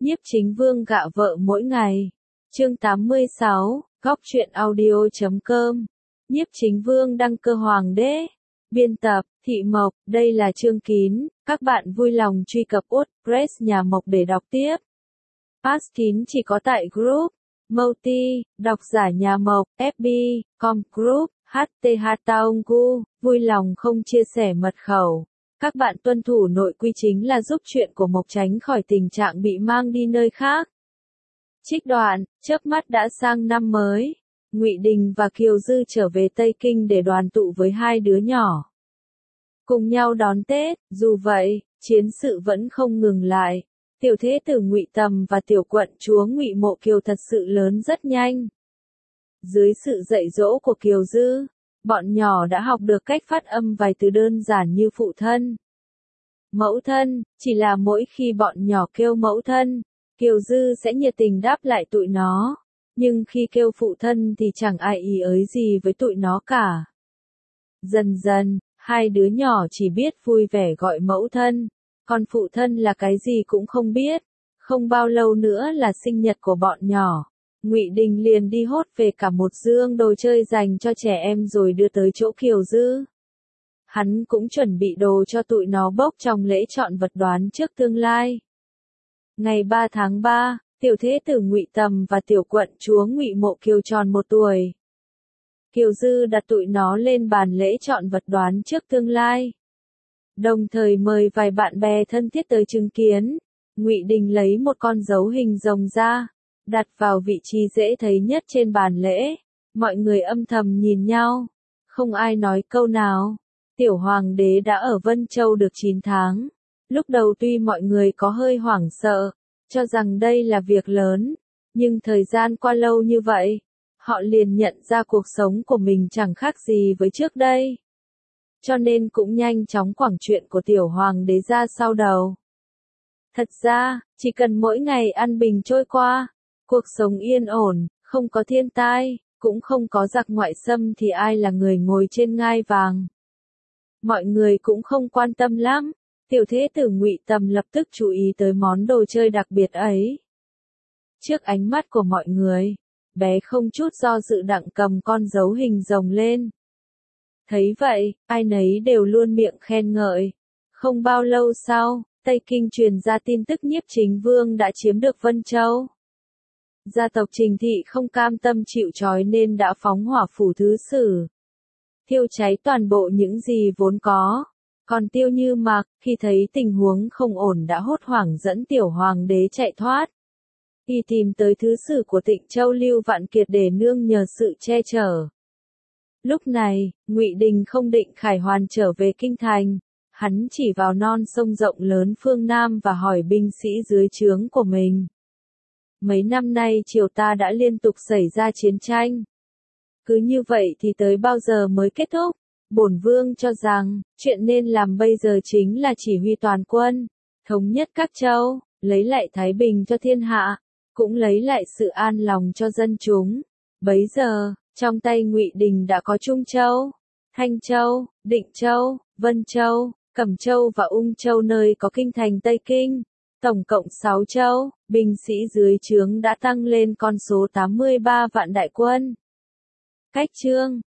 Nhiếp Chính Vương gạ vợ mỗi ngày. Chương 86, Góc truyện audio.com. Nhiếp Chính Vương đăng cơ hoàng đế. Biên tập, Thị Mộc, đây là chương kín, các bạn vui lòng truy cập WordPress nhà Mộc để đọc tiếp. Pass kín chỉ có tại group, Multi, độc giả nhà Mộc, FB, Com Group, HTH Taongu, vui lòng không chia sẻ mật khẩu. Các bạn tuân thủ nội quy chính là giúp chuyện của Mộc tránh khỏi tình trạng bị mang đi nơi khác. Trích đoạn, chớp mắt đã sang năm mới. Ngụy Đình và Kiều Dư trở về Tây Kinh để đoàn tụ với hai đứa nhỏ. Cùng nhau đón Tết, dù vậy, chiến sự vẫn không ngừng lại. Tiểu thế tử Ngụy Tầm và tiểu quận chúa Ngụy Mộ Kiều thật sự lớn rất nhanh. Dưới sự dạy dỗ của Kiều Dư, bọn nhỏ đã học được cách phát âm vài từ đơn giản như phụ thân, mẫu thân, chỉ là mỗi khi bọn nhỏ kêu mẫu thân, Kiều Dư sẽ nhiệt tình đáp lại tụi nó, nhưng khi kêu phụ thân thì chẳng ai ý ới gì với tụi nó cả. Dần dần, hai đứa nhỏ chỉ biết vui vẻ gọi mẫu thân, còn phụ thân là cái gì cũng không biết. Không bao lâu nữa là sinh nhật của bọn nhỏ. Ngụy Đình liền đi hốt về cả một dương đồ chơi dành cho trẻ em rồi đưa tới chỗ Kiều Dư. Hắn cũng chuẩn bị đồ cho tụi nó bốc trong lễ chọn vật đoán trước tương lai. Ngày 3 tháng 3, tiểu thế tử Ngụy Tầm và tiểu quận chúa Ngụy Mộ Kiều tròn 1 tuổi. Kiều Dư đặt tụi nó lên bàn lễ chọn vật đoán trước tương lai, đồng thời mời vài bạn bè thân thiết tới chứng kiến. Ngụy Đình lấy một con dấu hình rồng ra, đặt vào vị trí dễ thấy nhất trên bàn lễ. Mọi người âm thầm nhìn nhau, không ai nói câu nào. Tiểu hoàng đế đã ở Vân Châu được 9 tháng. Lúc đầu tuy mọi người có hơi hoảng sợ, cho rằng đây là việc lớn, nhưng thời gian qua lâu như vậy, họ liền nhận ra cuộc sống của mình chẳng khác gì với trước đây. Cho nên cũng nhanh chóng quẳng chuyện của tiểu hoàng đế ra sau đầu. Thật ra, chỉ cần mỗi ngày an bình trôi qua, cuộc sống yên ổn, không có thiên tai, cũng không có giặc ngoại xâm thì ai là người ngồi trên ngai vàng. Mọi người cũng không quan tâm lắm. Tiểu thế tử Ngụy Tầm lập tức chú ý tới món đồ chơi đặc biệt ấy. Trước ánh mắt của mọi người, bé không chút do dự đặng cầm con dấu hình rồng lên. Thấy vậy, ai nấy đều luôn miệng khen ngợi. Không bao lâu sau, Tây Kinh truyền ra tin tức Nhiếp Chính Vương đã chiếm được Vân Châu. Gia tộc Trình Thị không cam tâm chịu trói nên đã phóng hỏa phủ thứ sử, thiêu cháy toàn bộ những gì vốn có. Còn Tiêu Như Mặc, khi thấy tình huống không ổn đã hốt hoảng dẫn tiểu hoàng đế chạy thoát. Y tìm tới thứ sử của Tịnh Châu Lưu Vạn Kiệt để nương nhờ sự che chở. Lúc này, Ngụy Đình không định khải hoàn trở về kinh thành. Hắn chỉ vào non sông rộng lớn phương Nam và hỏi binh sĩ dưới trướng của mình. Mấy năm nay triều ta đã liên tục xảy ra chiến tranh. Cứ như vậy thì tới bao giờ mới kết thúc? Bổn vương cho rằng, chuyện nên làm bây giờ chính là chỉ huy toàn quân, thống nhất các châu, lấy lại thái bình cho thiên hạ, cũng lấy lại sự an lòng cho dân chúng. Bấy giờ, trong tay Ngụy Đình đã có Trung Châu, Thanh Châu, Định Châu, Vân Châu, Cẩm Châu và Ung Châu nơi có kinh thành Tây Kinh. Tổng cộng 6 châu, binh sĩ dưới trướng đã tăng lên con số 83 vạn đại quân. Cách chương